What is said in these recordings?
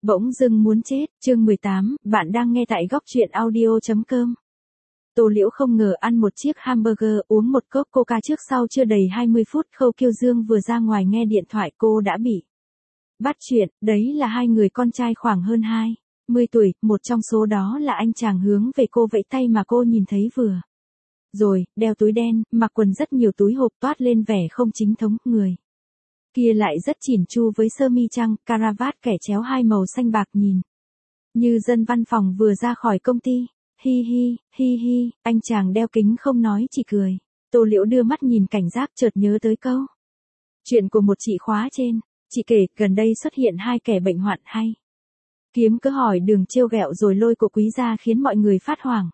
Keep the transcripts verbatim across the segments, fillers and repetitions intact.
Bỗng dưng muốn chết, chương mười tám, bạn đang nghe tại góc truyện audio chấm com. Tô Liễu không ngờ ăn một chiếc hamburger, uống một cốc coca trước sau chưa đầy hai mươi phút, Khâu Kiêu Dương vừa ra ngoài nghe điện thoại cô đã bị bắt chuyện, đấy là hai người con trai khoảng hơn hai mươi tuổi, một trong số đó là anh chàng hướng về cô vẫy tay mà cô nhìn thấy vừa rồi, đeo túi đen, mặc quần rất nhiều túi hộp toát lên vẻ không chính thống, người kia lại rất chỉn chu với sơ mi trắng, caravat kẻ chéo hai màu xanh bạc nhìn như dân văn phòng vừa ra khỏi công ty. Hi hi, hi hi, anh chàng đeo kính không nói chỉ cười. Tô Liễu đưa mắt nhìn cảnh giác chợt nhớ tới câu chuyện của một chị khóa trên. Chị kể gần đây xuất hiện hai kẻ bệnh hoạn hay kiếm cớ hỏi đường trêu ghẹo rồi lôi của quý ra khiến mọi người phát hoảng.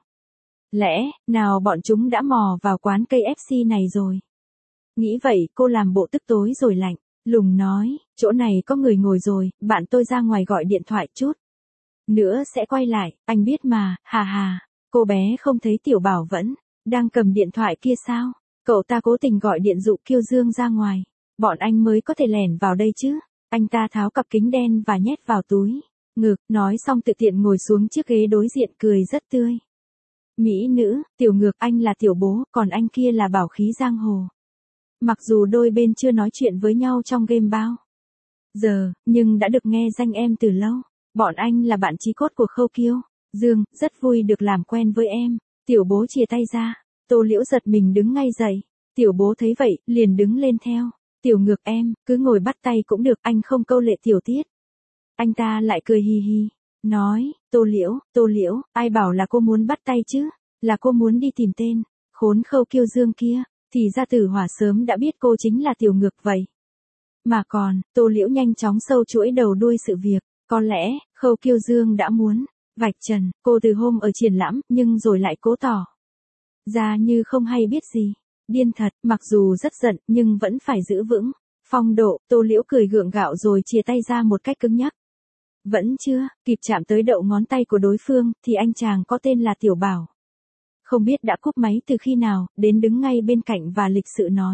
Lẽ nào bọn chúng đã mò vào quán ca ép xê này rồi? Nghĩ vậy cô làm bộ tức tối rồi lạnh lùng nói, chỗ này có người ngồi rồi, bạn tôi ra ngoài gọi điện thoại chút nữa sẽ quay lại, anh biết mà, hà hà. Cô bé không thấy Tiểu Bảo vẫn đang cầm điện thoại kia sao? Cậu ta cố tình gọi điện dụ Kiêu Dương ra ngoài, bọn anh mới có thể lẻn vào đây chứ. Anh ta tháo cặp kính đen và nhét vào túi ngực, nói xong tự tiện ngồi xuống chiếc ghế đối diện cười rất tươi. Mỹ nữ, Tiểu Ngược, anh là Tiểu Bố, còn anh kia là Bảo Khí Giang Hồ. Mặc dù đôi bên chưa nói chuyện với nhau trong game bao giờ, nhưng đã được nghe danh em từ lâu. Bọn anh là bạn chí cốt của Khâu Kiêu Dương, rất vui được làm quen với em. Tiểu Bố chìa tay ra. Tô Liễu giật mình đứng ngay dậy. Tiểu Bố thấy vậy, liền đứng lên theo. Tiểu Ngược em, cứ ngồi bắt tay cũng được, anh không câu lệ tiểu tiết. Anh ta lại cười hi hi, nói, Tô Liễu, Tô Liễu, ai bảo là cô muốn bắt tay chứ, là cô muốn đi tìm tên khốn Khâu Kiêu Dương kia, thì ra Tử Hỏa sớm đã biết cô chính là Tiểu Ngược vậy. Mà còn, Tô Liễu nhanh chóng sâu chuỗi đầu đuôi sự việc. Có lẽ, Khâu Kiêu Dương đã muốn vạch trần cô từ hôm ở triển lãm, nhưng rồi lại cố tỏ ra như không hay biết gì. Điên thật, mặc dù rất giận, nhưng vẫn phải giữ vững phong độ. Tô Liễu cười gượng gạo rồi chìa tay ra một cách cứng nhắc. Vẫn chưa kịp chạm tới đậu ngón tay của đối phương, thì anh chàng có tên là Tiểu Bảo không biết đã cúp máy từ khi nào, đến đứng ngay bên cạnh và lịch sự nói.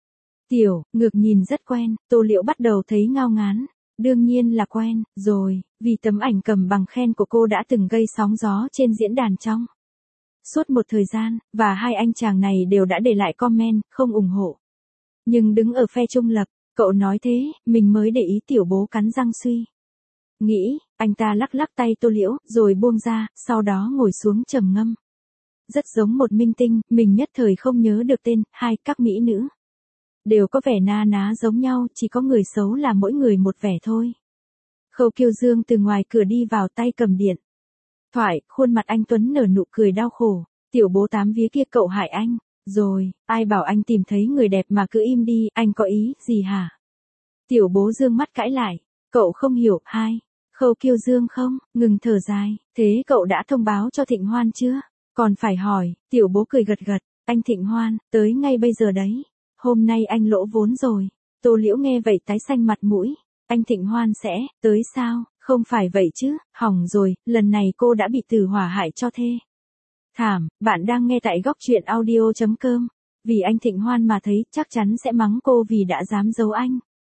Tiểu Ngược nhìn rất quen. Tô Liễu bắt đầu thấy ngao ngán. Đương nhiên là quen rồi, vì tấm ảnh cầm bằng khen của cô đã từng gây sóng gió trên diễn đàn trong suốt một thời gian, và hai anh chàng này đều đã để lại comment không ủng hộ, nhưng đứng ở phe trung lập. Cậu nói thế, mình mới để ý. Tiểu Bố cắn răng suy nghĩ. Anh ta lắc lắc tay Tô Liễu, rồi buông ra, sau đó ngồi xuống trầm ngâm. Rất giống một minh tinh, mình nhất thời không nhớ được tên. Hai, các mỹ nữ đều có vẻ na ná giống nhau, chỉ có người xấu là mỗi người một vẻ thôi. Khâu Kiêu Dương từ ngoài cửa đi vào, tay cầm điện thoại, khuôn mặt anh tuấn nở nụ cười đau khổ. Tiểu Bố tám vía kia, cậu hại anh rồi, ai bảo anh tìm thấy người đẹp mà cứ im đi, anh có ý gì hả? Tiểu Bố dương mắt cãi lại, cậu không hiểu. Hai, Khâu Kiêu Dương không ngừng thở dài, thế cậu đã thông báo cho Thịnh Hoan chưa? Còn phải hỏi. Tiểu Bố cười gật gật, anh Thịnh Hoan tới ngay bây giờ đấy. Hôm nay anh lỗ vốn rồi. Tô Liễu nghe vậy tái xanh mặt mũi. Anh Thịnh Hoan sẽ tới sao? Không phải vậy chứ, hỏng rồi, lần này cô đã bị Tử Hỏa hại cho thê thảm. Bạn đang nghe tại góc truyện audio chấm com. Vì anh Thịnh Hoan mà thấy, chắc chắn sẽ mắng cô vì đã dám giấu anh.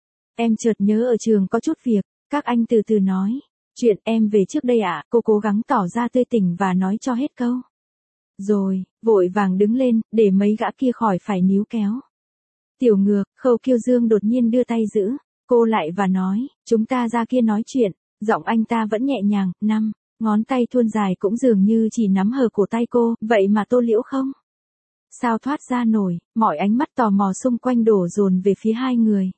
Em chợt nhớ ở trường có chút việc, các anh từ từ nói. Chuyện em về trước đây ạ. Cô cố gắng tỏ ra tươi tỉnh và nói cho hết câu. Rồi, vội vàng đứng lên, để mấy gã kia khỏi phải níu kéo. Tiểu Ngược, Khâu Kiêu Dương đột nhiên đưa tay giữ cô lại và nói, chúng ta ra kia nói chuyện. Giọng anh ta vẫn nhẹ nhàng. Năm ngón tay thuôn dài cũng dường như chỉ nắm hở cổ tay cô, vậy mà Tô Liễu không sao thoát ra nổi. Mọi ánh mắt tò mò xung quanh đổ dồn về phía hai người.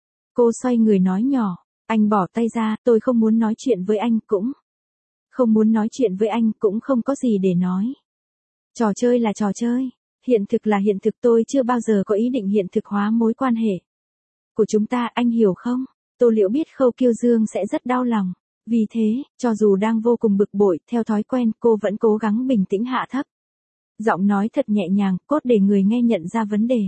Cô xoay người nói nhỏ, anh bỏ tay ra. Tôi không muốn nói chuyện với anh, cũng không muốn nói chuyện với anh, cũng không có gì để nói. Trò chơi là trò chơi, hiện thực là hiện thực. Tôi chưa bao giờ có ý định hiện thực hóa mối quan hệ của chúng ta, anh hiểu không? Tô Liễu biết Khâu Kiêu Dương sẽ rất đau lòng. Vì thế, cho dù đang vô cùng bực bội, theo thói quen, cô vẫn cố gắng bình tĩnh hạ thấp giọng nói thật nhẹ nhàng, cốt để người nghe nhận ra vấn đề.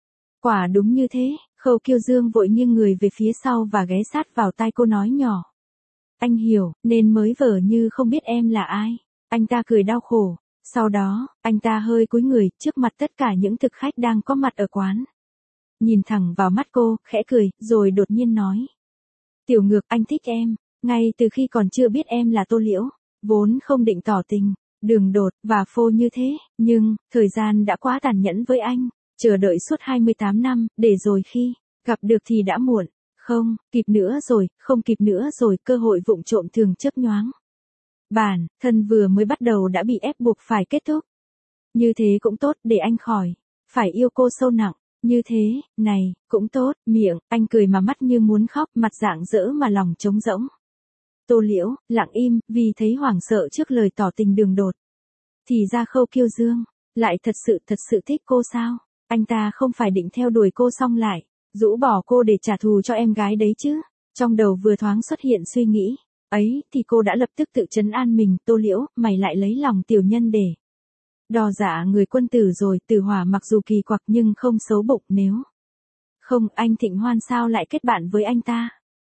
Quả đúng như thế, Khâu Kiêu Dương vội nghiêng người về phía sau và ghé sát vào tai cô nói nhỏ. Anh hiểu, nên mới vờ như không biết em là ai. Anh ta cười đau khổ. Sau đó, anh ta hơi cúi người, trước mặt tất cả những thực khách đang có mặt ở quán. Nhìn thẳng vào mắt cô, khẽ cười, rồi đột nhiên nói. Tiểu Ngược, anh thích em. Ngay từ khi còn chưa biết em là Tô Liễu, vốn không định tỏ tình, đường đột và phô như thế, nhưng, thời gian đã quá tàn nhẫn với anh, chờ đợi suốt hai mươi tám năm, để rồi khi gặp được thì đã muộn. Không, kịp nữa rồi, không kịp nữa rồi, cơ hội vụng trộm thường chớp nhoáng. Bản thân vừa mới bắt đầu đã bị ép buộc phải kết thúc. Như thế cũng tốt, để anh khỏi phải yêu cô sâu nặng. Như thế, này, cũng tốt, miệng, anh cười mà mắt như muốn khóc, mặt rạng rỡ mà lòng trống rỗng. Tô Liễu, lặng im, vì thấy hoảng sợ trước lời tỏ tình đường đột. Thì ra Khâu Kiêu Dương, lại thật sự thật sự thích cô sao? Anh ta không phải định theo đuổi cô xong lại, rũ bỏ cô để trả thù cho em gái đấy chứ? Trong đầu vừa thoáng xuất hiện suy nghĩ, ấy thì cô đã lập tức tự trấn an mình, Tô Liễu, mày lại lấy lòng tiểu nhân để đò dạ người quân tử rồi. Tử Hỏa mặc dù kỳ quặc nhưng không xấu bụng, nếu không anh Thịnh Hoan sao lại kết bạn với anh ta?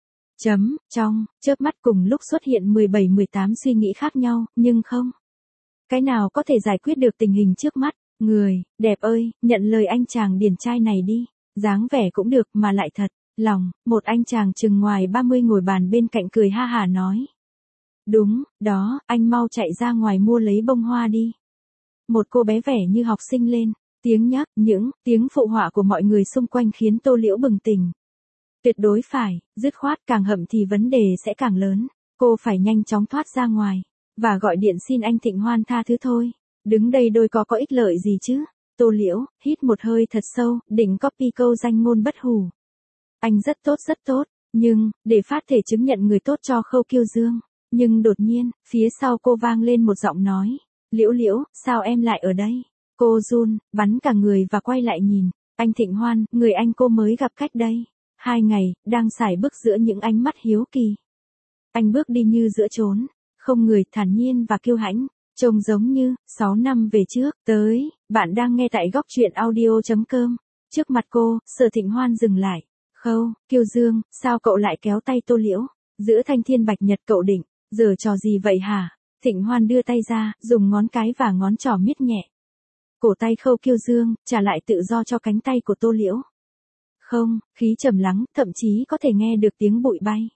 Chấm, trong, chớp mắt cùng lúc xuất hiện mười bảy mười tám suy nghĩ khác nhau, nhưng không cái nào có thể giải quyết được tình hình trước mắt. Người, đẹp ơi, nhận lời anh chàng điển trai này đi, dáng vẻ cũng được mà lại thật lòng. Một anh chàng chừng ngoài ba mươi ngồi bàn bên cạnh cười ha hả nói. Đúng, đó, anh mau chạy ra ngoài mua lấy bông hoa đi. Một cô bé vẻ như học sinh lên, tiếng nhắc, những tiếng phụ họa của mọi người xung quanh khiến Tô Liễu bừng tỉnh. Tuyệt đối phải, dứt khoát, càng hậm thì vấn đề sẽ càng lớn. Cô phải nhanh chóng thoát ra ngoài, và gọi điện xin anh Thịnh Hoan tha thứ thôi. Đứng đây đôi có có ích lợi gì chứ? Tô Liễu, hít một hơi thật sâu, định copy câu danh ngôn bất hủ. Anh rất tốt rất tốt, nhưng, để phát thể chứng nhận người tốt cho Khâu Kiêu Dương. Nhưng đột nhiên, phía sau cô vang lên một giọng nói. Liễu Liễu, sao em lại ở đây? Cô run, bắn cả người và quay lại nhìn. Anh Thịnh Hoan, người anh cô mới gặp cách đây hai ngày, đang sải bước giữa những ánh mắt hiếu kỳ. Anh bước đi như giữa chốn không người, thản nhiên và kiêu hãnh, trông giống như sáu năm về trước. Tới, bạn đang nghe tại góc truyện audio chấm com. Trước mặt cô, Sở Thịnh Hoan dừng lại. Khâu Kiêu Dương, sao cậu lại kéo tay Tô Liễu? Giữa thanh thiên bạch nhật cậu định giở trò gì vậy hả? Thịnh Hoan đưa tay ra, dùng ngón cái và ngón trỏ miết nhẹ cổ tay Khâu Kiêu Dương, trả lại tự do cho cánh tay của Tô Liễu. Không, khí trầm lắng, thậm chí có thể nghe được tiếng bụi bay.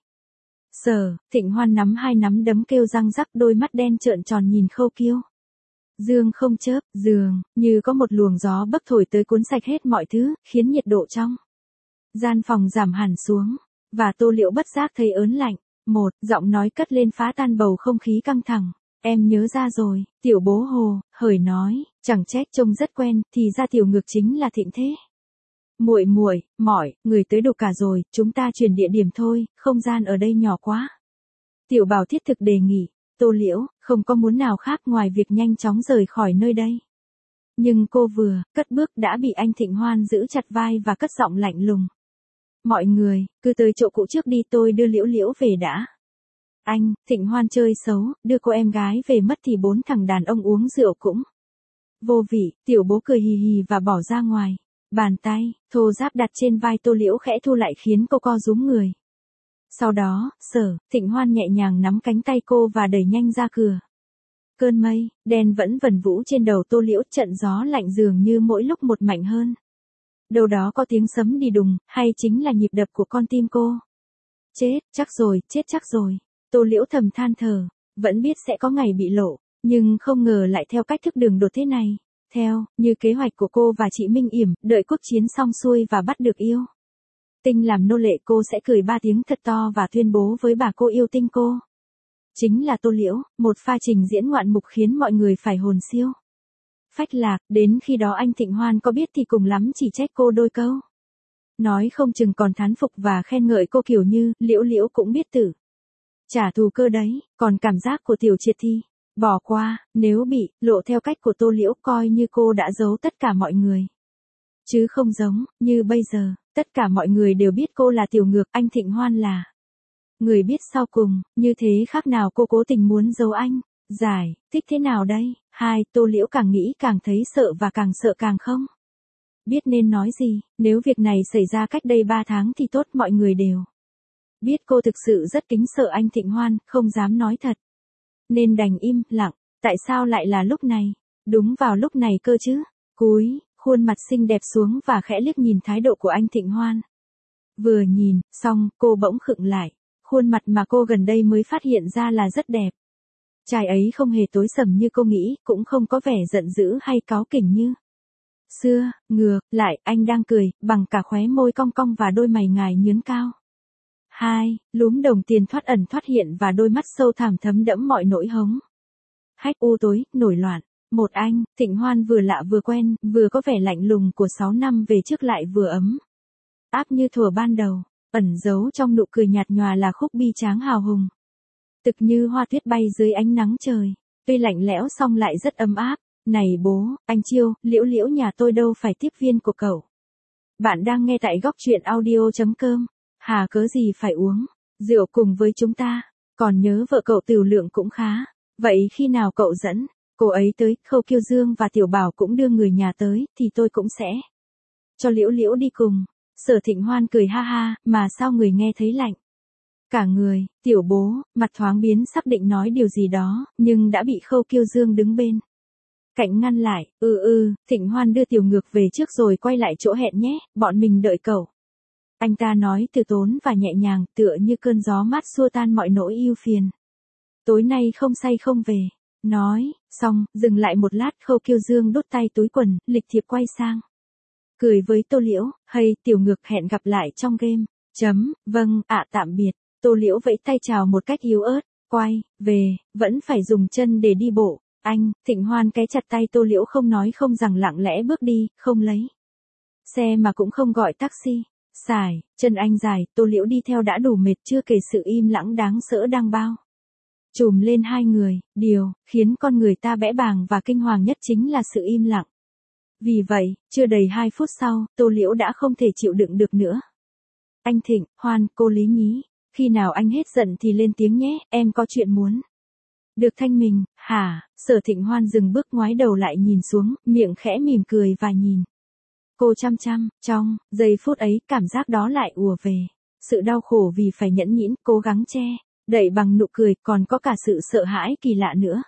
Sở Thịnh Hoan nắm hai nắm đấm kêu răng rắc, đôi mắt đen trợn tròn nhìn Khâu Kiêu Dương không chớp, dường như có một luồng gió bấc thổi tới cuốn sạch hết mọi thứ, khiến nhiệt độ trong gian phòng giảm hẳn xuống, và Tô Liễu bất giác thấy ớn lạnh. Một giọng nói cất lên phá tan bầu không khí căng thẳng. Em nhớ ra rồi, tiểu bố Hồ, hởi nói, chẳng trách trông rất quen, thì ra tiểu ngược chính là Thịnh thế. Muội muội, mỏi, người tới đủ cả rồi, chúng ta chuyển địa điểm thôi, không gian ở đây nhỏ quá. Tiểu Bảo thiết thực đề nghị. Tô Liễu, không có muốn nào khác ngoài việc nhanh chóng rời khỏi nơi đây. Nhưng cô vừa cất bước đã bị anh Thịnh Hoan giữ chặt vai và cất giọng lạnh lùng. Mọi người, cứ tới chỗ cũ trước đi, tôi đưa Liễu Liễu về đã. Anh, Thịnh Hoan chơi xấu, đưa cô em gái về mất thì bốn thằng đàn ông uống rượu cũng vô vị. Tiểu bố cười hì hì và bỏ ra ngoài. Bàn tay thô ráp đặt trên vai Tô Liễu khẽ thu lại khiến cô co rúm người. Sau đó, Sở Thịnh Hoan nhẹ nhàng nắm cánh tay cô và đẩy nhanh ra cửa. Cơn mây đen vẫn vần vũ trên đầu Tô Liễu, trận gió lạnh dường như mỗi lúc một mạnh hơn. Đâu đó có tiếng sấm đi đùng, hay chính là nhịp đập của con tim cô. Chết, chắc rồi, chết chắc rồi. Tô Liễu thầm than thở, vẫn biết sẽ có ngày bị lộ, nhưng không ngờ lại theo cách thức đường đột thế này. Theo như kế hoạch của cô và chị Minh Yểm, đợi quốc chiến xong xuôi và bắt được yêu Tinh làm nô lệ, cô sẽ cười ba tiếng thật to và tuyên bố với bà cô yêu Tinh cô chính là Tô Liễu. Một pha trình diễn ngoạn mục khiến mọi người phải hồn siêu phách lạc. Đến khi đó anh Thịnh Hoan có biết thì cùng lắm chỉ trách cô đôi câu, nói không chừng còn thán phục và khen ngợi cô kiểu như Liễu Liễu cũng biết tử trả thù cơ đấy. Còn cảm giác của Tiểu Triệt thì bỏ qua, nếu bị lộ theo cách của Tô Liễu, coi như cô đã giấu tất cả mọi người. Chứ không giống như bây giờ, tất cả mọi người đều biết cô là tiểu ngược, anh Thịnh Hoan là người biết sau cùng. Như thế khác nào cô cố tình muốn giấu anh. Giải thích thế nào đây? Hai, Tô Liễu càng nghĩ càng thấy sợ và càng sợ càng không biết nên nói gì. Nếu việc này xảy ra cách đây ba tháng thì tốt, mọi người đều biết cô thực sự rất kính sợ anh Thịnh Hoan, không dám nói thật, nên đành im lặng. Tại sao lại là lúc này? Đúng vào lúc này cơ chứ? Cúi khuôn mặt xinh đẹp xuống và khẽ liếc nhìn thái độ của anh Thịnh Hoan. Vừa nhìn xong, cô bỗng khựng lại, khuôn mặt mà cô gần đây mới phát hiện ra là rất đẹp. Trai ấy không hề tối sầm như cô nghĩ, cũng không có vẻ giận dữ hay cáu kỉnh như xưa, ngược lại, anh đang cười, bằng cả khóe môi cong cong và đôi mày ngài nhướn cao. Hai, lúm đồng tiền thoát ẩn thoát hiện và đôi mắt sâu thẳm thấm đẫm mọi nỗi hống. Hách u tối, nổi loạn. Một anh, Thịnh Hoan vừa lạ vừa quen, vừa có vẻ lạnh lùng của sáu năm về trước lại vừa ấm áp như thuở ban đầu, ẩn giấu trong nụ cười nhạt nhòa là khúc bi tráng hào hùng. Tực như hoa tuyết bay dưới ánh nắng trời, tuy lạnh lẽo song lại rất ấm áp. Này bố, anh Chiêu, Liễu Liễu nhà tôi đâu phải tiếp viên của cậu. Bạn đang nghe tại góc truyện audio.com. Hà cớ gì phải uống rượu cùng với chúng ta, còn nhớ vợ cậu Tửu Lượng cũng khá. Vậy khi nào cậu dẫn cô ấy tới, Khâu Kiêu Dương và Tiểu Bảo cũng đưa người nhà tới, thì tôi cũng sẽ cho Liễu Liễu đi cùng. Sở Thịnh Hoan cười ha ha, mà sao người nghe thấy lạnh cả người. Tiểu bố, mặt thoáng biến sắp định nói điều gì đó, nhưng đã bị Khâu Kiêu Dương đứng bên cạnh ngăn lại. Ừ ừ, Thịnh Hoan đưa Tiểu Ngược về trước rồi quay lại chỗ hẹn nhé, bọn mình đợi cậu. Anh ta nói từ tốn và nhẹ nhàng, tựa như cơn gió mát xua tan mọi nỗi ưu phiền. Tối nay không say không về. Nói, xong, dừng lại một lát, Khâu Kiêu Dương đút tay túi quần, lịch thiệp quay sang. Cười với Tô Liễu, hay, Tiểu Ngược hẹn gặp lại trong game. Chấm, vâng, ạ tạm biệt. Tô Liễu vẫy tay chào một cách yếu ớt, quay, về, vẫn phải dùng chân để đi bộ. Anh, Thịnh Hoan cái chặt tay Tô Liễu không nói không rằng lặng lẽ bước đi, không lấy xe mà cũng không gọi taxi. Xài, chân anh dài, Tô Liễu đi theo đã đủ mệt chưa kể sự im lặng đáng sợ đang bao trùm lên hai người. Điều khiến con người ta bẽ bàng và kinh hoàng nhất chính là sự im lặng. Vì vậy, chưa đầy hai phút sau, Tô Liễu đã không thể chịu đựng được nữa. Anh Thịnh, Hoan, cô Lý nhí, khi nào anh hết giận thì lên tiếng nhé, em có chuyện muốn được thanh mình. Hả? Sở Thịnh Hoan dừng bước ngoái đầu lại nhìn xuống, miệng khẽ mỉm cười và nhìn cô chăm chăm. Trong giây phút ấy, cảm giác đó lại ùa về. Sự đau khổ vì phải nhẫn nhịn, cố gắng che đậy bằng nụ cười, còn có cả sự sợ hãi kỳ lạ nữa.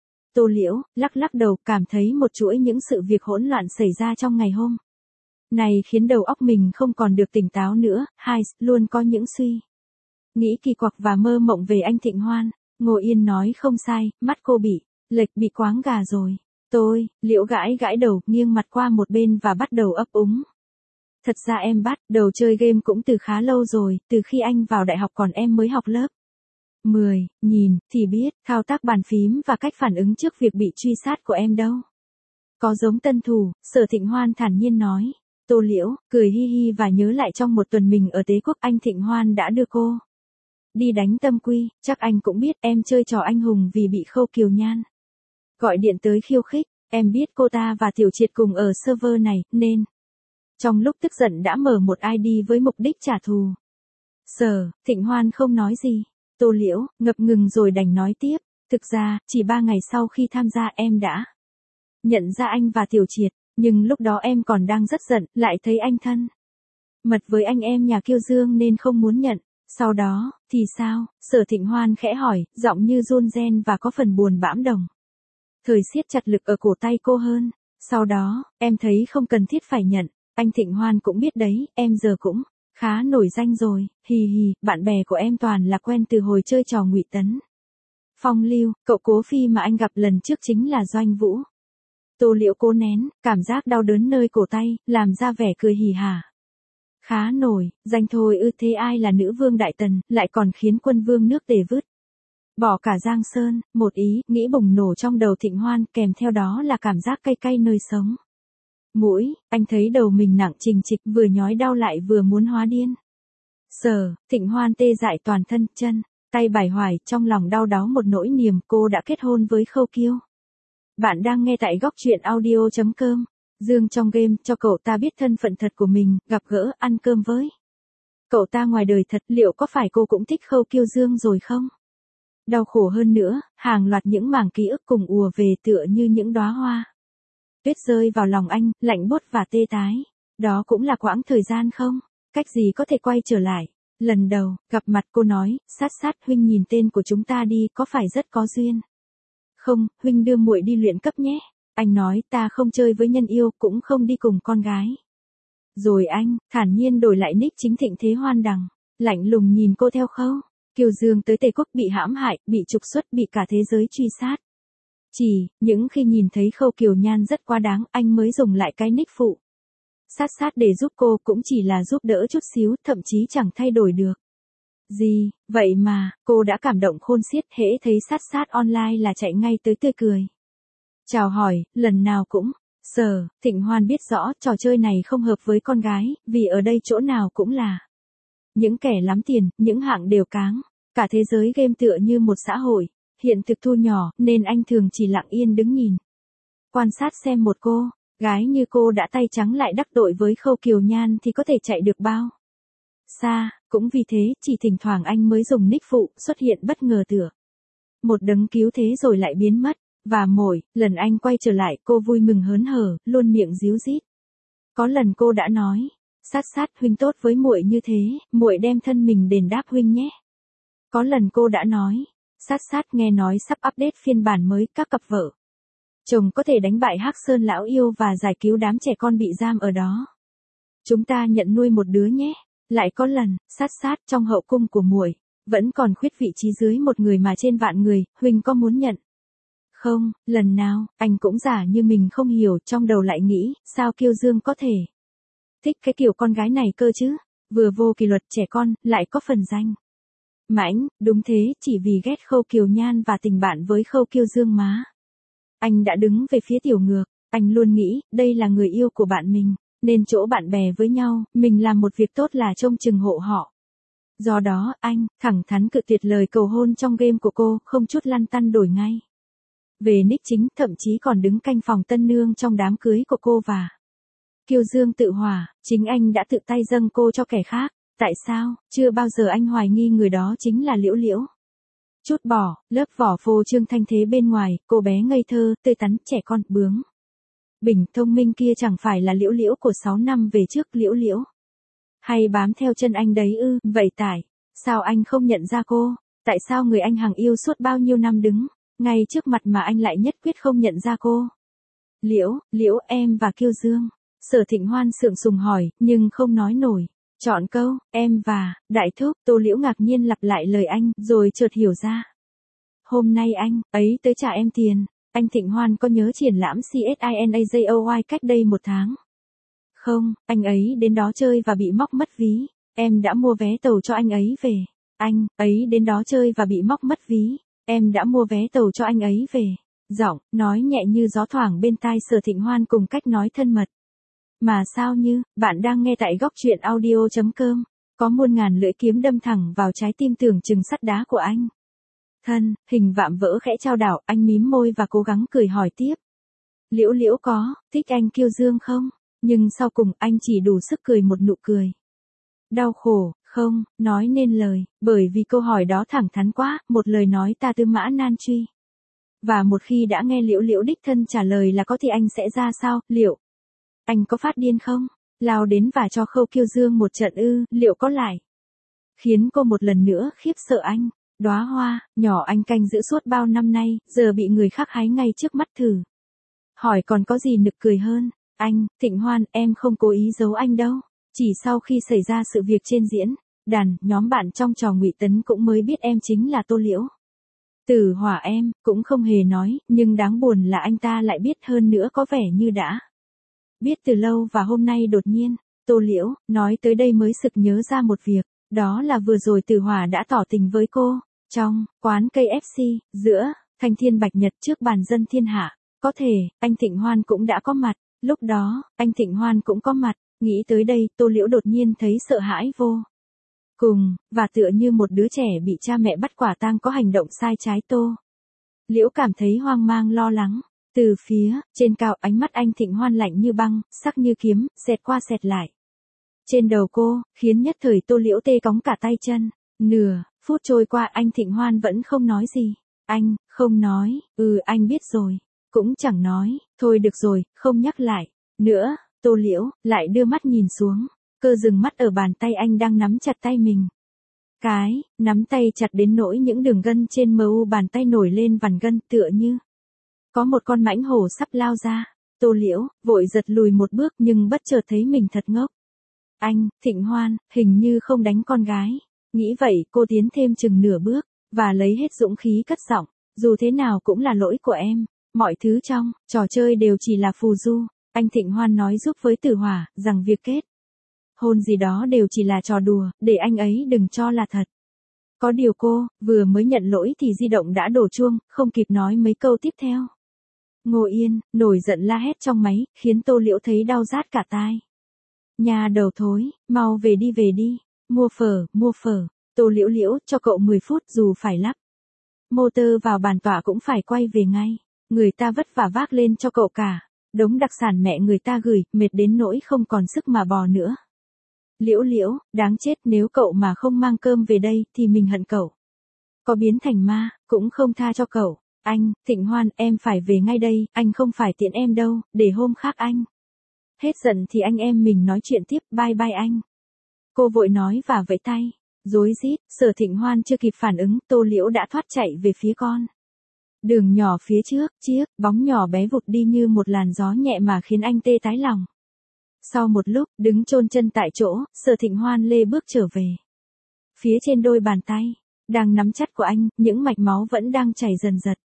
Tô Liễu lắc lắc đầu, cảm thấy một chuỗi những sự việc hỗn loạn xảy ra trong ngày hôm này khiến đầu óc mình không còn được tỉnh táo nữa. Hai, luôn có những suy nghĩ kỳ quặc và mơ mộng về anh Thịnh Hoan. Ngô Yên nói không sai, mắt cô bị lệch, bị quáng gà rồi. Tôi, Liễu gãi gãi đầu, nghiêng mặt qua một bên và bắt đầu ấp úng. Thật ra em bắt đầu chơi game cũng từ khá lâu rồi, từ khi anh vào đại học còn em mới học lớp mười, nhìn, thì biết, thao tác bàn phím và cách phản ứng trước việc bị truy sát của em đâu có giống tân thủ, Sở Thịnh Hoan thản nhiên nói. Tô Liễu, cười hi hi và nhớ lại trong một tuần mình ở Tế Quốc anh Thịnh Hoan đã đưa cô đi đánh Tâm Quy, chắc anh cũng biết em chơi trò anh hùng vì bị Khâu Kiều Nhan gọi điện tới khiêu khích. Em biết cô ta và Tiểu Triệt cùng ở server này, nên trong lúc tức giận đã mở một i đê với mục đích trả thù. Sở Thịnh Hoan không nói gì. Tô Liễu ngập ngừng rồi đành nói tiếp. Thực ra, chỉ ba ngày sau khi tham gia em đã nhận ra anh và Tiểu Triệt, nhưng lúc đó em còn đang rất giận, lại thấy anh thân mật với anh em nhà Kiêu Dương nên không muốn nhận. Sau đó, thì sao? Sở Thịnh Hoan khẽ hỏi, giọng như run rен và có phần buồn bãm đồng thời siết chặt lực ở cổ tay cô hơn. Sau đó, em thấy không cần thiết phải nhận. Anh Thịnh Hoan cũng biết đấy, em giờ cũng khá nổi danh rồi. Hì hì, bạn bè của em toàn là quen từ hồi chơi trò Ngụy Tấn Phong Lưu. Cậu Cố Phi mà anh gặp lần trước chính là Doanh Vũ. Tô Liễu cố nén cảm giác đau đớn nơi cổ tay, làm ra vẻ cười hì hả. Khá nổi danh thôi ư? Thế ai là nữ vương Đại Tần, lại còn khiến quân vương nước Tề vứt bỏ cả Giang Sơn? Một ý nghĩ bùng nổ trong đầu Thịnh Hoan, kèm theo đó là cảm giác cay cay nơi sống mũi. Anh thấy đầu mình nặng trịch trịch, vừa nhói đau lại vừa muốn hóa điên. Sở Thịnh Hoan tê dại toàn thân, chân tay bải hoài, trong lòng đau đáu một nỗi niềm. Cô đã kết hôn với Khâu Kiêu. Bạn đang nghe tại góc truyện audio.com. Dương trong game cho cậu ta biết thân phận thật của mình, gặp gỡ, ăn cơm với cậu ta ngoài đời thật. Liệu có phải cô cũng thích Khâu Kiêu Dương rồi không? Đau khổ hơn nữa, hàng loạt những mảng ký ức cùng ùa về tựa như những đóa hoa tuyết rơi vào lòng anh, lạnh buốt và tê tái. Đó cũng là quãng thời gian không cách gì có thể quay trở lại. Lần đầu gặp mặt cô nói, sát sát, huynh nhìn tên của chúng ta đi, có phải rất có duyên không? Huynh đưa muội đi luyện cấp nhé. Anh nói, ta không chơi với nhân yêu, cũng không đi cùng con gái. Rồi anh thản nhiên đổi lại nick chính Thịnh Thế Hoan Đằng, lạnh lùng nhìn cô theo Khâu Kiều Dương tới Tây Quốc bị hãm hại, bị trục xuất, bị cả thế giới truy sát. Chỉ, những khi nhìn thấy Khâu Kiều Nhan rất quá đáng, anh mới dùng lại cái nick phụ. Sát sát để giúp cô cũng chỉ là giúp đỡ chút xíu, thậm chí chẳng thay đổi được gì, vậy mà, cô đã cảm động khôn xiết, hễ thấy sát sát online là chạy ngay tới tươi cười. Chào hỏi, lần nào cũng, Sở, Thịnh Hoan biết rõ trò chơi này không hợp với con gái, vì ở đây chỗ nào cũng là những kẻ lắm tiền, những hạng đều cáng. Cả thế giới game tựa như một xã hội, hiện thực thu nhỏ, nên anh thường chỉ lặng yên đứng nhìn. Quan sát xem một cô, gái như cô đã tay trắng lại đắc tội với Khâu Kiều Nhan thì có thể chạy được bao xa, cũng vì thế, chỉ thỉnh thoảng anh mới dùng nick phụ, xuất hiện bất ngờ tựa một đấng cứu thế rồi lại biến mất. Và mỗi lần anh quay trở lại, cô vui mừng hớn hở, luôn miệng díu dít. Có lần cô đã nói, sát sát huynh tốt với muội như thế, muội đem thân mình đền đáp huynh nhé. Có lần cô đã nói, sát sát nghe nói sắp update phiên bản mới, các cặp vợ chồng có thể đánh bại Hắc Sơn lão yêu và giải cứu đám trẻ con bị giam ở đó. Chúng ta nhận nuôi một đứa nhé. Lại có lần, sát sát trong hậu cung của muội vẫn còn khuyết vị trí dưới một người mà trên vạn người, huynh có muốn nhận không? Lần nào, anh cũng giả như mình không hiểu, trong đầu lại nghĩ, sao Kiều Dương có thể thích cái kiểu con gái này cơ chứ? Vừa vô kỷ luật, trẻ con, lại có phần danh mãnh, đúng thế, chỉ vì ghét Khâu Kiều Nhan và tình bạn với Khâu Kiều Dương má. Anh đã đứng về phía tiểu ngược, anh luôn nghĩ, đây là người yêu của bạn mình, nên chỗ bạn bè với nhau, mình làm một việc tốt là trông chừng hộ họ. Do đó, anh, thẳng thắn cự tuyệt lời cầu hôn trong game của cô, không chút lăn tăn đổi ngay về nick chính, thậm chí còn đứng canh phòng tân nương trong đám cưới của cô và Kiều Dương tự hỏa, chính anh đã tự tay dâng cô cho kẻ khác. Tại sao? Chưa bao giờ anh hoài nghi người đó chính là Liễu Liễu. Chút bỏ, lớp vỏ phô trương thanh thế bên ngoài, cô bé ngây thơ, tươi tắn, trẻ con, bướng bỉnh, thông minh kia chẳng phải là Liễu Liễu của sáu năm về trước. Liễu Liễu hay bám theo chân anh đấy ư? Vậy tại sao anh không nhận ra cô? Tại sao người anh hằng yêu suốt bao nhiêu năm đứng ngay trước mặt mà anh lại nhất quyết không nhận ra cô? Liễu, Liễu em và Kiều Dương. Sở Thịnh Hoan sượng sùng hỏi, nhưng không nói nổi. Chọn câu, em và, đại thúc. Tô Liễu ngạc nhiên lặp lại lời anh, rồi chợt hiểu ra. Hôm nay anh, ấy tới trả em tiền. Anh Thịnh Hoan có nhớ triển lãm CSINAJOY cách đây một tháng? Không, anh ấy đến đó chơi và bị móc mất ví. Em đã mua vé tàu cho anh ấy về. Anh ấy đến đó chơi và bị móc mất ví. Em đã mua vé tàu cho anh ấy về. Giọng, nói nhẹ như gió thoảng bên tai Sở Thịnh Hoan cùng cách nói thân mật. Mà sao như, bạn đang nghe tại góc truyện audio.com, có muôn ngàn lưỡi kiếm đâm thẳng vào trái tim tưởng chừng sắt đá của anh. Thân, hình vạm vỡ khẽ trao đảo, anh mím môi và cố gắng cười hỏi tiếp. Liễu Liễu có, thích anh Kiều Dương không? Nhưng sau cùng anh chỉ đủ sức cười một nụ cười đau khổ, không, nói nên lời, bởi vì câu hỏi đó thẳng thắn quá, một lời nói ta tư mã nan truy. Và một khi đã nghe Liễu Liễu đích thân trả lời là có thì anh sẽ ra sao? Liệu anh có phát điên không? Lao đến và cho Khâu Kiều Dương một trận ư? Liệu có lại khiến cô một lần nữa khiếp sợ anh? Đóa hoa nhỏ anh canh giữ suốt bao năm nay, giờ bị người khác hái ngay trước mắt thử hỏi còn có gì nực cười hơn? Anh, Thịnh Hoan, em không cố ý giấu anh đâu. Chỉ sau khi xảy ra sự việc trên diễn đàn, nhóm bạn trong trò ngụy tấn cũng mới biết em chính là Tô Liễu. Tử Hỏa em cũng không hề nói, nhưng đáng buồn là anh ta lại biết, hơn nữa có vẻ như đã biết từ lâu, và hôm nay đột nhiên, Tô Liễu nói tới đây mới sực nhớ ra một việc, đó là vừa rồi Tử Hỏa đã tỏ tình với cô trong quán cây ép xê giữa Thanh Thiên Bạch Nhật trước bàn dân thiên hạ. Có thể anh Thịnh Hoan cũng đã có mặt. Lúc đó, anh Thịnh Hoan cũng có mặt. Nghĩ tới đây, Tô Liễu đột nhiên thấy sợ hãi vô cùng, và tựa như một đứa trẻ bị cha mẹ bắt quả tang có hành động sai trái. Tô Liễu cảm thấy hoang mang lo lắng. Từ phía trên cao, ánh mắt anh Thịnh Hoan lạnh như băng, sắc như kiếm, xẹt qua xẹt lại trên đầu cô, khiến nhất thời Tô Liễu tê cóng cả tay chân. Nửa phút trôi qua, anh Thịnh Hoan vẫn không nói gì. Anh không nói, ừ anh biết rồi, cũng chẳng nói. Thôi được rồi, không nhắc lại nữa. Tô Liễu lại đưa mắt nhìn xuống, cơ dừng mắt ở bàn tay anh đang nắm chặt tay mình. Cái nắm tay chặt đến nỗi những đường gân trên mu bàn tay nổi lên vằn gân, tựa như có một con mãnh hổ sắp lao ra. Tô Liễu vội giật lùi một bước, nhưng bất chợt thấy mình thật ngốc. Anh Thịnh Hoan hình như không đánh con gái Nghĩ vậy cô tiến thêm chừng nửa bước, và lấy hết dũng khí cất giọng, dù thế nào cũng là lỗi của em, mọi thứ trong trò chơi đều chỉ là phù du. Anh Thịnh Hoan nói giúp với Tử Hỏa, rằng việc kết hôn gì đó đều chỉ là trò đùa, để anh ấy đừng cho là thật. Có điều cô, vừa mới nhận lỗi thì di động đã đổ chuông, không kịp nói mấy câu tiếp theo. Ngô Yên, nổi giận la hét trong máy, khiến Tô Liễu thấy đau rát cả tai. Nhà đầu thối, mau về đi về đi, mua phở, mua phở, Tô Liễu Liễu, cho cậu mười phút dù phải lắp motor vào bàn tọa cũng phải quay về ngay, người ta vất vả vác lên cho cậu cả, đống đặc sản mẹ người ta gửi, mệt đến nỗi không còn sức mà bò nữa. Liễu Liễu, đáng chết, nếu cậu mà không mang cơm về đây thì mình hận cậu. Có biến thành ma, cũng không tha cho cậu. Anh, Thịnh Hoan, em phải về ngay đây, anh không phải tiện em đâu, để hôm khác anh. Hết giận thì anh em mình nói chuyện tiếp, bye bye anh. Cô vội nói và vẫy tay. Rối rít, Sở Thịnh Hoan chưa kịp phản ứng, Tô Liễu đã thoát chạy về phía con đường nhỏ phía trước, chiếc bóng nhỏ bé vụt đi như một làn gió nhẹ mà khiến anh tê tái lòng. Sau một lúc, đứng chôn chân tại chỗ, Sở Thịnh Hoan lê bước trở về. Phía trên đôi bàn tay đang nắm chặt của anh, những mạch máu vẫn đang chảy dần dật.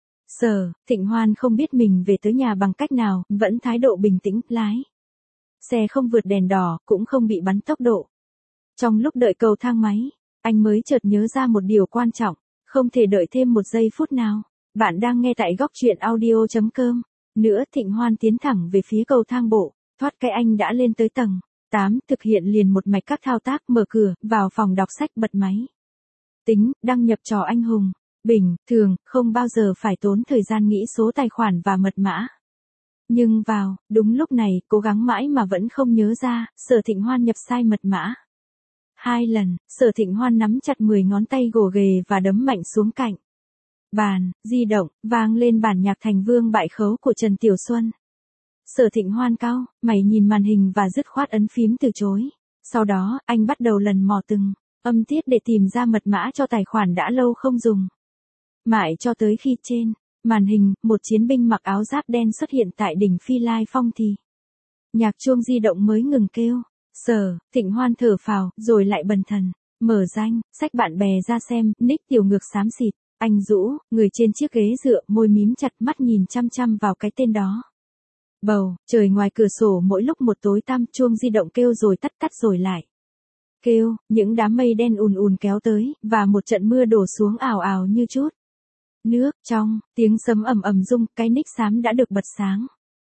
Sở Thịnh Hoan không biết mình về tới nhà bằng cách nào, vẫn thái độ bình tĩnh, lái xe không vượt đèn đỏ, cũng không bị bắn tốc độ. Trong lúc đợi cầu thang máy, anh mới chợt nhớ ra một điều quan trọng, không thể đợi thêm một giây phút nào. Bạn đang nghe tại góc truyện audio chấm com. Nữa Thịnh Hoan tiến thẳng về phía cầu thang bộ, thoát cái anh đã lên tới tầng tám, thực hiện liền một mạch các thao tác, mở cửa, vào phòng đọc sách, bật máy tính, đăng nhập trò anh hùng. Bình thường, không bao giờ phải tốn thời gian nghĩ số tài khoản và mật mã. Nhưng vào, đúng lúc này, cố gắng mãi mà vẫn không nhớ ra, Sở Thịnh Hoan nhập sai mật mã. Hai lần, Sở Thịnh Hoan nắm chặt mười ngón tay gồ ghề và đấm mạnh xuống cạnh bàn, di động, vang lên bản nhạc Thành Vương Bại Khấu của Trần Tiểu Xuân. Sở Thịnh Hoan cau mày nhìn màn hình và dứt khoát ấn phím từ chối. Sau đó, anh bắt đầu lần mò từng âm tiết để tìm ra mật mã cho tài khoản đã lâu không dùng. Mãi cho tới khi trên màn hình, một chiến binh mặc áo giáp đen xuất hiện tại đỉnh Phi Lai Phong thì nhạc chuông di động mới ngừng kêu. Sở Thịnh Hoan thở phào, rồi lại bần thần mở danh sách bạn bè ra xem, nick Tiểu Ngược xám xịt. Anh rũ người trên chiếc ghế dựa, môi mím chặt, mắt nhìn chăm chăm vào cái tên đó. Bầu trời ngoài cửa sổ mỗi lúc một tối tăm, chuông di động kêu rồi tắt, tắt rồi lại kêu, những đám mây đen ùn ùn kéo tới, và một trận mưa đổ xuống ào ào như chút nước. Trong tiếng sấm ầm ầm rung, cái nick xám đã được bật sáng.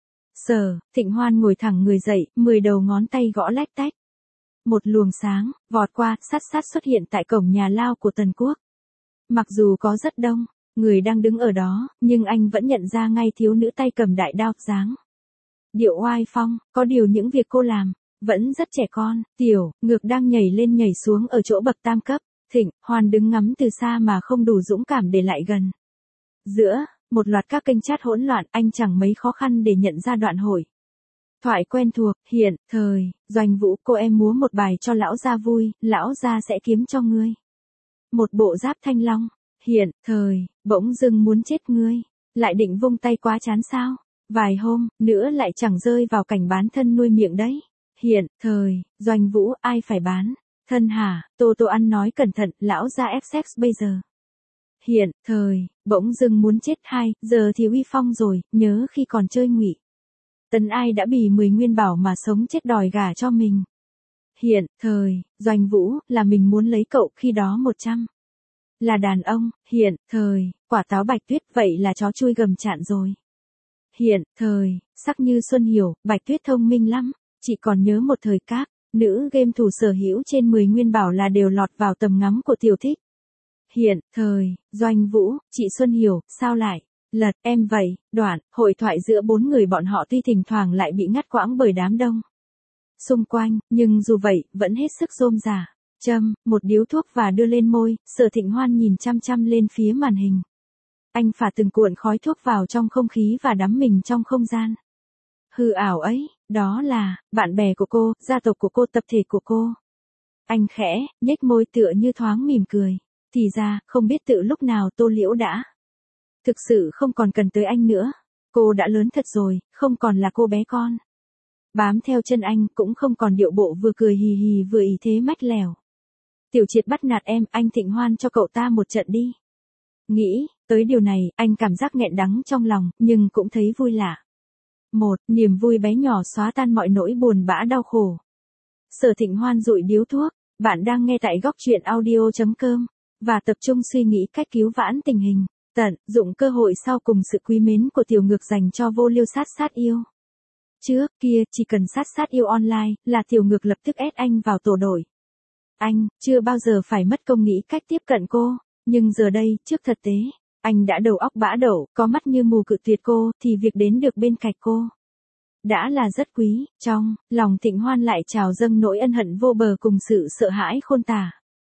Sở Thịnh Hoan ngồi thẳng người dậy, mười đầu ngón tay gõ lách tách. Một luồng sáng vọt qua, sát sát xuất hiện tại cổng nhà lao của Tần Quốc. Mặc dù có rất đông người đang đứng ở đó, nhưng anh vẫn nhận ra ngay thiếu nữ tay cầm đại đao, dáng điệu oai phong, có điều những việc cô làm vẫn rất trẻ con. Tiểu Ngược đang nhảy lên nhảy xuống ở chỗ bậc tam cấp. Thịnh Hoan đứng ngắm từ xa mà không đủ dũng cảm để lại gần. Giữa một loạt các kênh chat hỗn loạn, anh chẳng mấy khó khăn để nhận ra đoạn hội thoại quen thuộc. Hiện thời, Doanh Vũ, cô em múa một bài cho lão gia vui, lão gia sẽ kiếm cho ngươi một bộ giáp thanh long. Hiện thời, bỗng dưng muốn chết ngươi, lại định vung tay quá chán sao? Vài hôm nữa lại chẳng rơi vào cảnh bán thân nuôi miệng đấy. Hiện thời, Doanh Vũ, ai phải bán thân hả? Tô Tô ăn nói cẩn thận, lão gia ép sex bây giờ. Hiện thời, bỗng dưng muốn chết. Hai giờ thì uy phong rồi, nhớ khi còn chơi Ngụy Tấn ai đã bì mười nguyên bảo mà sống chết đòi gả cho mình. Hiện thời, Doanh Vũ, là mình muốn lấy cậu khi đó một trăm là đàn ông. Hiện thời, quả táo Bạch Tuyết, vậy là chó chui gầm chạn rồi. Hiện thời, sắc như Xuân Hiểu, Bạch Tuyết thông minh lắm, chị còn nhớ một thời các nữ game thủ sở hữu trên mười nguyên bảo là đều lọt vào tầm ngắm của Tiểu Thích. Hiện thời, Doanh Vũ, chị Xuân Hiểu, sao lại lật em vậy? Đoạn hội thoại giữa bốn người bọn họ tuy thỉnh thoảng lại bị ngắt quãng bởi đám đông xung quanh, nhưng dù vậy, vẫn hết sức rôm rả. Châm một điếu thuốc và đưa lên môi, Sở Thịnh Hoan nhìn chăm chăm lên phía màn hình. Anh phả từng cuộn khói thuốc vào trong không khí và đắm mình trong không gian hư ảo ấy. Đó là bạn bè của cô, gia tộc của cô, tập thể của cô. Anh khẽ nhếch môi, tựa như thoáng mỉm cười. Thì ra, không biết tự lúc nào Tô Liễu đã thực sự không còn cần tới anh nữa. Cô đã lớn thật rồi, không còn là cô bé con bám theo chân anh, cũng không còn điệu bộ vừa cười hì hì vừa ý thế mách lèo. Tiểu Triệt bắt nạt em, anh thịnh hoan cho cậu ta một trận đi. Nghĩ tới điều này, anh cảm giác nghẹn đắng trong lòng, nhưng cũng thấy vui lạ. Một, niềm vui bé nhỏ xóa tan mọi nỗi buồn bã đau khổ. Sở Thịnh Hoan dụi điếu thuốc, bạn đang nghe tại góc truyện audio.com, và tập trung suy nghĩ cách cứu vãn tình hình, tận dụng cơ hội sau cùng sự quý mến của Tiểu Ngược dành cho Vô Liêu sát sát yêu. Trước kia, chỉ cần sát sát yêu online, là Tiểu Ngược lập tức ép anh vào tổ đội. Anh, chưa bao giờ phải mất công nghĩ cách tiếp cận cô, nhưng giờ đây, trước thực tế, anh đã đầu óc bã đậu, có mắt như mù cự tuyệt cô, thì việc đến được bên cạnh cô đã là rất quý. Trong lòng Thịnh Hoan lại trào dâng nỗi ân hận vô bờ cùng sự sợ hãi khôn tả.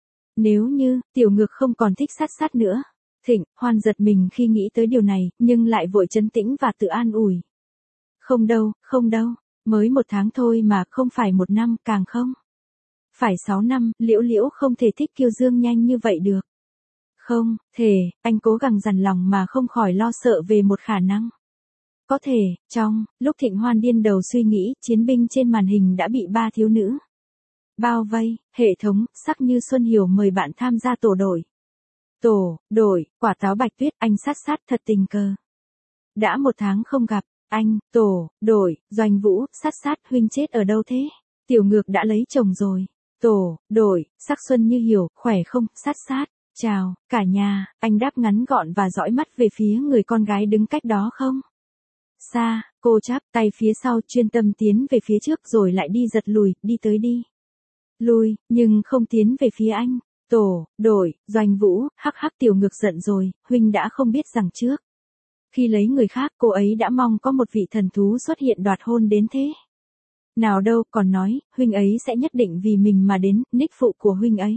Nếu như, Tiểu Ngược không còn thích sát sát nữa, Thịnh Hoan giật mình khi nghĩ tới điều này, nhưng lại vội trấn tĩnh và tự an ủi. Không đâu, không đâu, mới một tháng thôi mà, không phải một năm, càng không phải sáu năm, Liễu Liễu không thể thích Kiêu Dương nhanh như vậy được. Không thể, anh cố gắng dằn lòng mà không khỏi lo sợ về một khả năng. Có thể, trong lúc Thịnh Hoan điên đầu suy nghĩ, chiến binh trên màn hình đã bị ba thiếu nữ bao vây. Hệ thống, sắc như Xuân Hiểu mời bạn tham gia tổ đội. Tổ đội, quả táo Bạch Tuyết, anh sát sát thật tình cờ. Đã một tháng không gặp, anh, tổ đội, Doanh Vũ, sát sát, huynh chết ở đâu thế? Tiểu Ngược đã lấy chồng rồi. Tổ đội, sắc Xuân Như Hiểu, khỏe không? Sát sát, chào, cả nhà, anh đáp ngắn gọn và dõi mắt về phía người con gái đứng cách đó không xa. Cô chắp tay phía sau, chuyên tâm tiến về phía trước rồi lại đi giật lùi, đi tới đi lui, nhưng không tiến về phía anh. Tổ đội, Doanh Vũ, hắc hắc, Tiểu Ngược giận rồi, huynh đã không biết rằng trước khi lấy người khác, cô ấy đã mong có một vị thần thú xuất hiện đoạt hôn đến thế. Nào đâu, còn nói, huynh ấy sẽ nhất định vì mình mà đến. Nick phụ của huynh ấy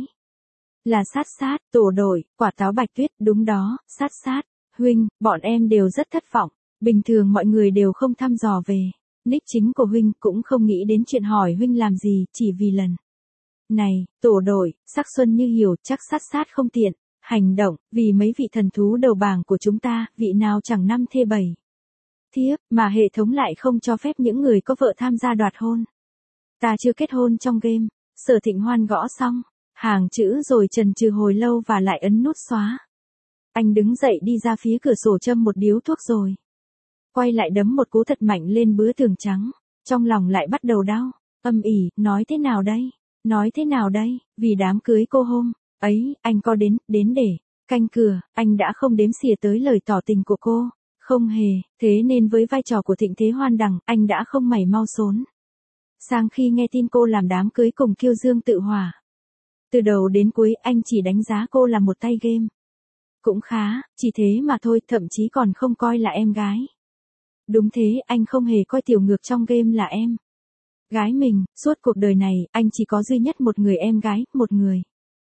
là sát sát. Tổ đội, quả táo Bạch Tuyết, đúng đó, sát sát, huynh, bọn em đều rất thất vọng. Bình thường mọi người đều không thăm dò về nick chính của huynh, cũng không nghĩ đến chuyện hỏi huynh làm gì, chỉ vì lần này. Tổ đội, sắc Xuân Như Hiểu, chắc sát sát không tiện hành động, vì mấy vị thần thú đầu bảng của chúng ta, vị nào chẳng năm thê bảy thiếp, mà hệ thống lại không cho phép những người có vợ tham gia đoạt hôn. Ta chưa kết hôn trong game. Sở Thịnh Hoan gõ xong hàng chữ rồi chần chừ hồi lâu và lại ấn nút xóa. Anh đứng dậy đi ra phía cửa sổ châm một điếu thuốc rồi quay lại đấm một cú thật mạnh lên bứa tường trắng. Trong lòng lại bắt đầu đau, âm ỉ, nói thế nào đây? Nói thế nào đây? Vì đám cưới cô hôm ấy, anh có đến, đến để canh cửa, anh đã không đếm xỉa tới lời tỏ tình của cô. Không hề, thế nên với vai trò của Thịnh Thế Hoan Đằng, anh đã không mảy mau xốn sang khi nghe tin cô làm đám cưới cùng Kiêu Dương Tự Hỏa. Từ đầu đến cuối, anh chỉ đánh giá cô là một tay game. Cũng khá, chỉ thế mà thôi, thậm chí còn không coi là em gái. Đúng thế, anh không hề coi Tiểu Ngược trong game là em gái mình. Suốt cuộc đời này, anh chỉ có duy nhất một người em gái, một người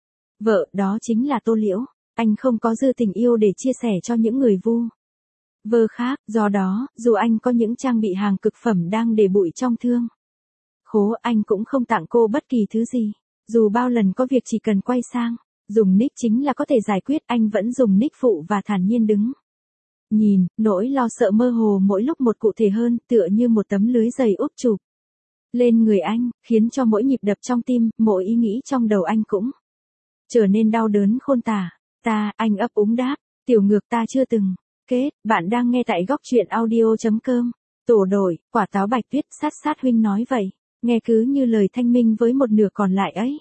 vợ, đó chính là Tô Liễu. Anh không có dư tình yêu để chia sẻ cho những người vu vơ khác. Do đó, dù anh có những trang bị hàng cực phẩm đang để bụi trong thương khố, anh cũng không tặng cô bất kỳ thứ gì. Dù bao lần có việc chỉ cần quay sang dùng nick chính là có thể giải quyết, anh vẫn dùng nick phụ và thản nhiên đứng nhìn. Nỗi lo sợ mơ hồ mỗi lúc một cụ thể hơn, tựa như một tấm lưới dày úp chụp lên người anh, khiến cho mỗi nhịp đập trong tim, mỗi ý nghĩ trong đầu anh cũng trở nên đau đớn khôn tả. Ta, anh ấp úng đáp, Tiểu Ngược, ta chưa từng kết. Bạn đang nghe tại góc truyện audio.com. Tổ đội, quả táo Bạch Tuyết, sát sát, huynh nói vậy, nghe cứ như lời thanh minh với một nửa còn lại ấy.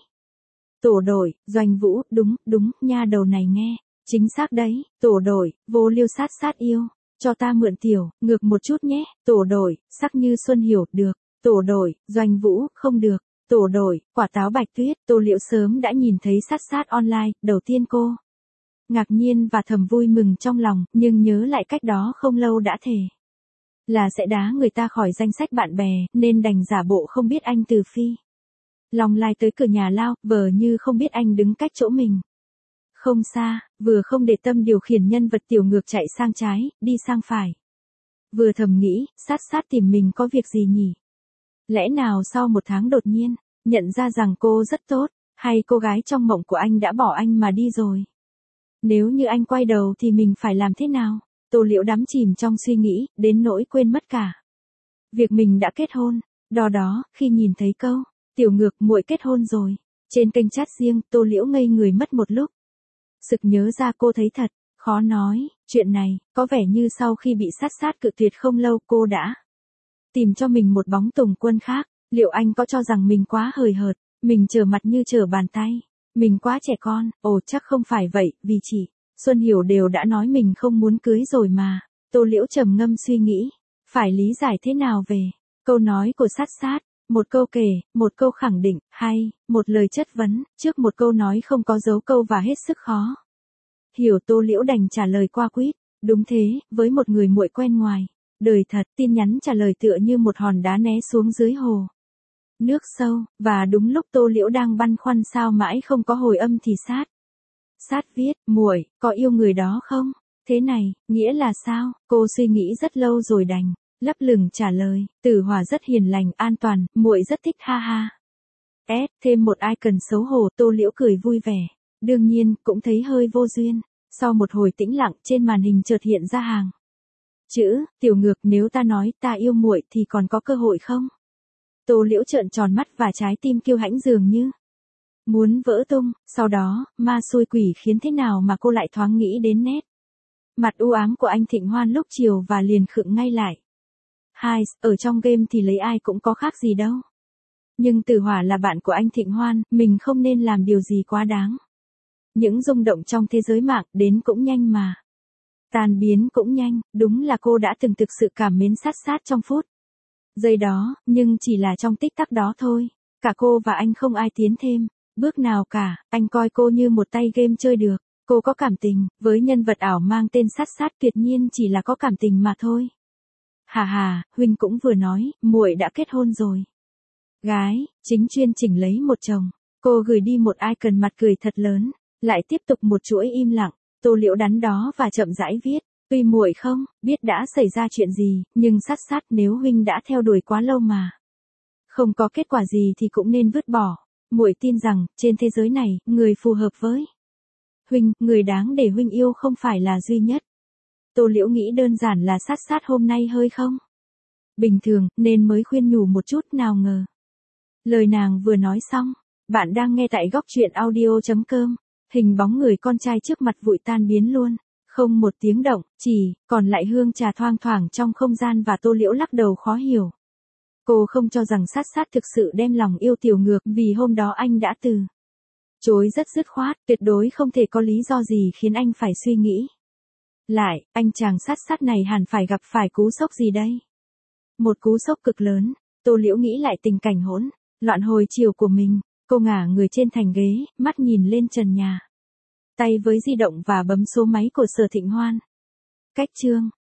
Tổ đội, Doanh Vũ, đúng, đúng, nha đầu này nghe chính xác đấy. Tổ đội, Vô Liêu sát sát yêu, cho ta mượn Tiểu Ngược một chút nhé. Tổ đội, sắc như Xuân Hiểu, được. Tổ đội, Doanh Vũ, không được. Tổ đội, quả táo Bạch Tuyết, Tô Liễu sớm đã nhìn thấy sát sát online. Đầu tiên cô ngạc nhiên và thầm vui mừng trong lòng, nhưng nhớ lại cách đó không lâu đã thề là sẽ đá người ta khỏi danh sách bạn bè, nên đành giả bộ không biết anh từ phi lòng lai tới cửa nhà lao, vờ như không biết anh đứng cách chỗ mình không xa, vừa không để tâm điều khiển nhân vật Tiểu Ngược chạy sang trái, đi sang phải. Vừa thầm nghĩ, sát sát tìm mình có việc gì nhỉ? Lẽ nào sau một tháng đột nhiên nhận ra rằng cô rất tốt, hay cô gái trong mộng của anh đã bỏ anh mà đi rồi? Nếu như anh quay đầu thì mình phải làm thế nào? Tô Liễu đắm chìm trong suy nghĩ, đến nỗi quên mất cả việc mình đã kết hôn. Đò đó, khi nhìn thấy câu Tiểu Ngược, muội kết hôn rồi, Trên kênh chat riêng, Tô Liễu ngây người mất một lúc. Sực nhớ ra cô thấy thật, khó nói, chuyện này, có vẻ như sau khi bị sát sát cự tuyệt không lâu cô đã tìm cho mình một bóng tùng quân khác. Liệu anh có cho rằng mình quá hời hợt, mình trở mặt như trở bàn tay, mình quá trẻ con? Ồ chắc không phải vậy, vì chị Xuân Hiểu đều đã nói mình không muốn cưới rồi mà. Tô Liễu trầm ngâm suy nghĩ, phải lý giải thế nào về câu nói của sát sát, một câu kể, một câu khẳng định, hay một lời chất vấn, trước một câu nói không có dấu câu và hết sức khó hiểu. Tô Liễu đành trả lời qua quýt, đúng thế, với một người muội quen ngoài đời thật. Tin nhắn trả lời tựa như một hòn đá né xuống dưới hồ nước sâu, và đúng lúc Tô Liễu đang băn khoăn sao mãi không có hồi âm thì sát sát viết, muội có yêu người đó không? Thế này, nghĩa là sao? Cô suy nghĩ rất lâu rồi đành lấp lửng trả lời, Tử Hòa rất hiền lành, an toàn, muội rất thích, ha ha. S, thêm một icon xấu hổ. Tô Liễu cười vui vẻ, đương nhiên, cũng thấy hơi vô duyên. Sau một hồi tĩnh lặng, trên màn hình chợt hiện ra hàng chữ, tiểu ngược, nếu ta nói ta yêu muội thì còn có cơ hội không? Tô Liễu trợn tròn mắt và trái tim kiêu hãnh dường như muốn vỡ tung. Sau đó, ma xui quỷ khiến thế nào mà cô lại thoáng nghĩ đến nét mặt u ám của anh Thịnh Hoan lúc chiều và liền khựng ngay lại. Hai, ở trong game thì lấy ai cũng có khác gì đâu. Nhưng Tử Hỏa là bạn của anh Thịnh Hoan, mình không nên làm điều gì quá đáng. Những rung động trong thế giới mạng đến cũng nhanh mà tan biến cũng nhanh. Đúng là cô đã từng thực sự cảm mến sát sát trong phút giây đó, nhưng chỉ là trong tích tắc đó thôi. Cả cô và anh không ai tiến thêm bước nào cả. Anh coi cô như một tay game chơi được. Cô có cảm tình với nhân vật ảo mang tên sát sát, tuyệt nhiên chỉ là có cảm tình mà thôi. Hà hà, huynh cũng vừa nói, muội đã kết hôn rồi. Gái chính chuyên chỉnh lấy một chồng. Cô gửi đi một icon mặt cười thật lớn, lại tiếp tục một chuỗi im lặng. Tô Liễu đắn đo và chậm rãi viết, tuy muội không biết đã xảy ra chuyện gì, nhưng sát sát, nếu huynh đã theo đuổi quá lâu mà không có kết quả gì thì cũng nên vứt bỏ. Muội tin rằng trên thế giới này, người phù hợp với huynh, người đáng để huynh yêu không phải là duy nhất. Tô Liễu nghĩ đơn giản là sát sát hôm nay hơi không bình thường, nên mới khuyên nhủ một chút, nào ngờ lời nàng vừa nói xong. Bạn đang nghe tại góc truyện audio chấm com. Hình bóng người con trai trước mặt vụi tan biến luôn, không một tiếng động, chỉ còn lại hương trà thoang thoảng trong không gian và Tô Liễu lắc đầu khó hiểu. Cô không cho rằng sát sát thực sự đem lòng yêu tiểu ngược, vì hôm đó anh đã từ chối rất dứt khoát, tuyệt đối không thể có lý do gì khiến anh phải suy nghĩ lại. Anh chàng sát sát này hẳn phải gặp phải cú sốc gì đây? Một cú sốc cực lớn. Tô Liễu nghĩ lại tình cảnh hỗn loạn hồi chiều của mình. Cô ngả người trên thành ghế, mắt nhìn lên trần nhà, tay với di động và bấm số máy của Sở Thịnh Hoan. Cách chương